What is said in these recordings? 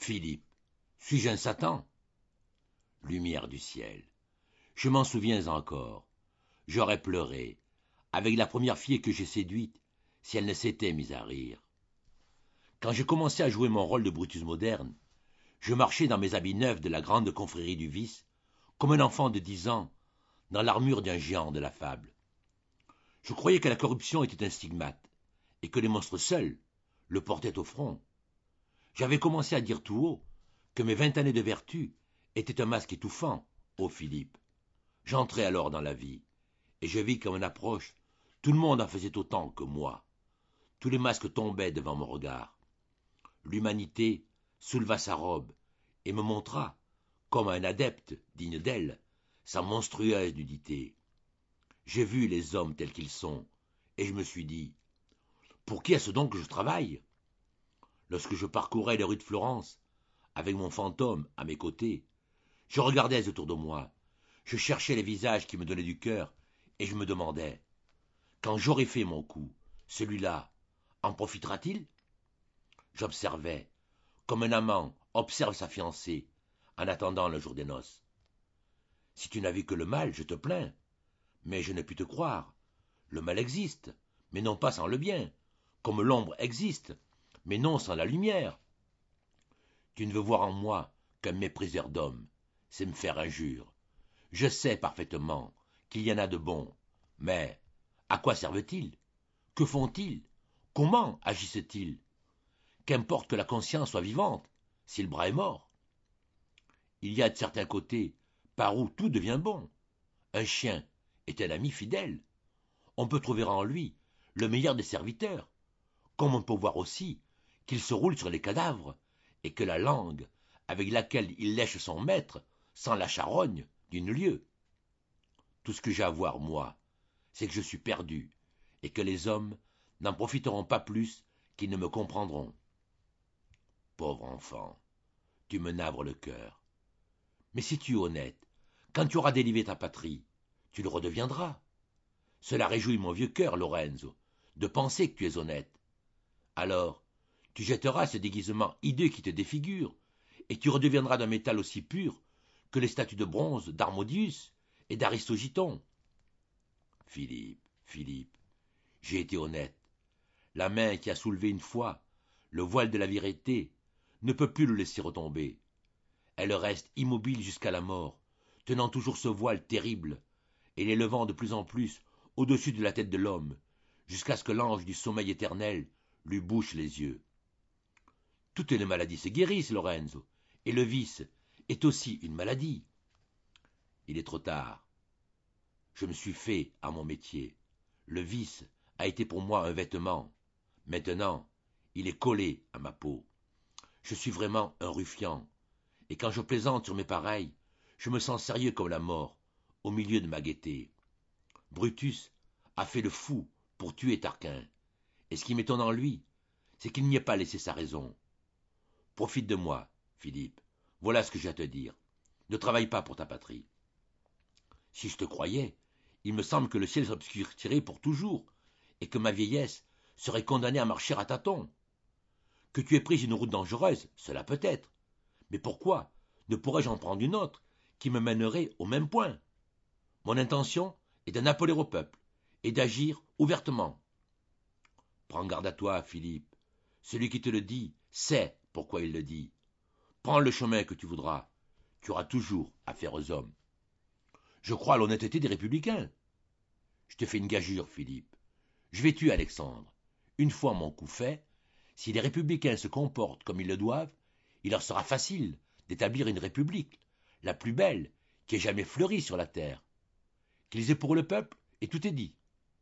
Philippe, suis-je un Satan? Lumière du ciel. Je m'en souviens encore. J'aurais pleuré, avec la première fille que j'ai séduite, si elle ne s'était mise à rire. Quand j'ai commencé à jouer mon rôle de Brutus moderne, je marchais dans mes habits neufs de la grande confrérie du vice, comme un enfant de 10 ans, dans l'armure d'un géant de la fable. Je croyais que la corruption était un stigmate, et que les monstres seuls le portaient au front. J'avais commencé à dire tout haut que mes 20 années de vertu étaient un masque étouffant, ô Philippe. J'entrai alors dans la vie, et je vis qu'à mon approche, tout le monde en faisait autant que moi. Tous les masques tombaient devant mon regard. L'humanité souleva sa robe et me montra, comme un adepte digne d'elle, sa monstrueuse nudité. J'ai vu les hommes tels qu'ils sont, et je me suis dit, pour qui est-ce donc que je travaille? Lorsque je parcourais les rues de Florence, avec mon fantôme à mes côtés, je regardais autour de moi, je cherchais les visages qui me donnaient du cœur, et je me demandais, quand j'aurai fait mon coup, celui-là, en profitera-t-il? J'observais, comme un amant observe sa fiancée, en attendant le jour des noces. Si tu n'as vu que le mal, je te plains, mais je ne puis te croire. Le mal existe, mais non pas sans le bien, comme l'ombre existe, mais non sans la lumière. Tu ne veux voir en moi qu'un mépriseur d'homme, c'est me faire injure. Je sais parfaitement qu'il y en a de bons, mais à quoi servent-ils? Que font-ils? Comment agissent-ils? Qu'importe que la conscience soit vivante, si le bras est mort. Il y a de certains côtés par où tout devient bon. Un chien est un ami fidèle. On peut trouver en lui le meilleur des serviteurs, comme on peut voir aussi qu'il se roule sur les cadavres, et que la langue avec laquelle il lèche son maître sent la charogne d'une lieue. Tout ce que j'ai à voir, moi, c'est que je suis perdu, et que les hommes n'en profiteront pas plus qu'ils ne me comprendront. Pauvre enfant, tu me navres le cœur. Mais si tu es honnête, quand tu auras délivré ta patrie, tu le redeviendras. Cela réjouit mon vieux cœur, Lorenzo, de penser que tu es honnête. Alors, tu jetteras ce déguisement hideux qui te défigure, et tu redeviendras d'un métal aussi pur que les statues de bronze d'Harmodius et d'Aristogiton. Philippe, Philippe, j'ai été honnête. La main qui a soulevé une fois le voile de la vérité ne peut plus le laisser retomber. Elle reste immobile jusqu'à la mort, tenant toujours ce voile terrible, et l'élevant de plus en plus au-dessus de la tête de l'homme, jusqu'à ce que l'ange du sommeil éternel lui bouche les yeux. Toutes les maladies se guérissent, Lorenzo, et le vice est aussi une maladie. Il est trop tard. Je me suis fait à mon métier. Le vice a été pour moi un vêtement. Maintenant, il est collé à ma peau. Je suis vraiment un ruffian, et quand je plaisante sur mes pareils, je me sens sérieux comme la mort, au milieu de ma gaieté. Brutus a fait le fou pour tuer Tarquin, et ce qui m'étonne en lui, c'est qu'il n'y ait pas laissé sa raison. Profite de moi, Philippe, voilà ce que j'ai à te dire. Ne travaille pas pour ta patrie. Si je te croyais, il me semble que le ciel s'obscurcirait pour toujours, et que ma vieillesse serait condamnée à marcher à tâtons. Que tu aies pris une route dangereuse, cela peut être. Mais pourquoi ne pourrais-je en prendre une autre qui me mènerait au même point? Mon intention est d'en appeler au peuple et d'agir ouvertement. Prends garde à toi, Philippe. Celui qui te le dit sait pourquoi il le dit. Prends le chemin que tu voudras. Tu auras toujours affaire aux hommes. Je crois à l'honnêteté des républicains. Je te fais une gageure, Philippe. Je vais tuer Alexandre. Une fois mon coup fait, si les républicains se comportent comme ils le doivent, il leur sera facile d'établir une république, la plus belle qui ait jamais fleuri sur la terre. Qu'ils aient pour le peuple, et tout est dit.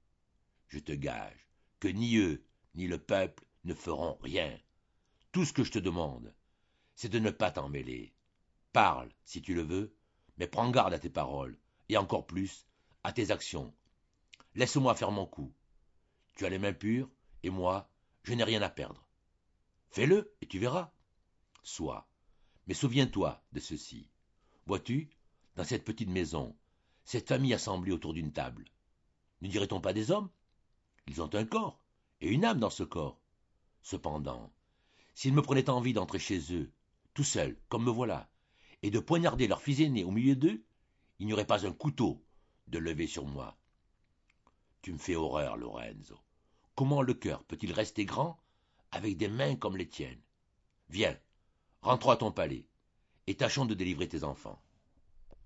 Je te gage que ni eux, ni le peuple ne feront rien. Tout ce que je te demande, c'est de ne pas t'en mêler. Parle, si tu le veux, mais prends garde à tes paroles, et encore plus, à tes actions. Laisse-moi faire mon coup. Tu as les mains pures, et moi, je n'ai rien à perdre. Fais-le, et tu verras. Soit. Mais souviens-toi de ceci. Vois-tu, dans cette petite maison, cette famille assemblée autour d'une table, ne dirait-on pas des hommes? Ils ont un corps, et une âme dans ce corps. Cependant, s'ils me prenaient envie d'entrer chez eux, tout seul, comme me voilà, et de poignarder leur fils aîné au milieu d'eux, il n'y aurait pas un couteau de lever sur moi. Tu me fais horreur, Lorenzo. Comment le cœur peut-il rester grand avec des mains comme les tiennes? Viens, rentrons à ton palais, et tâchons de délivrer tes enfants.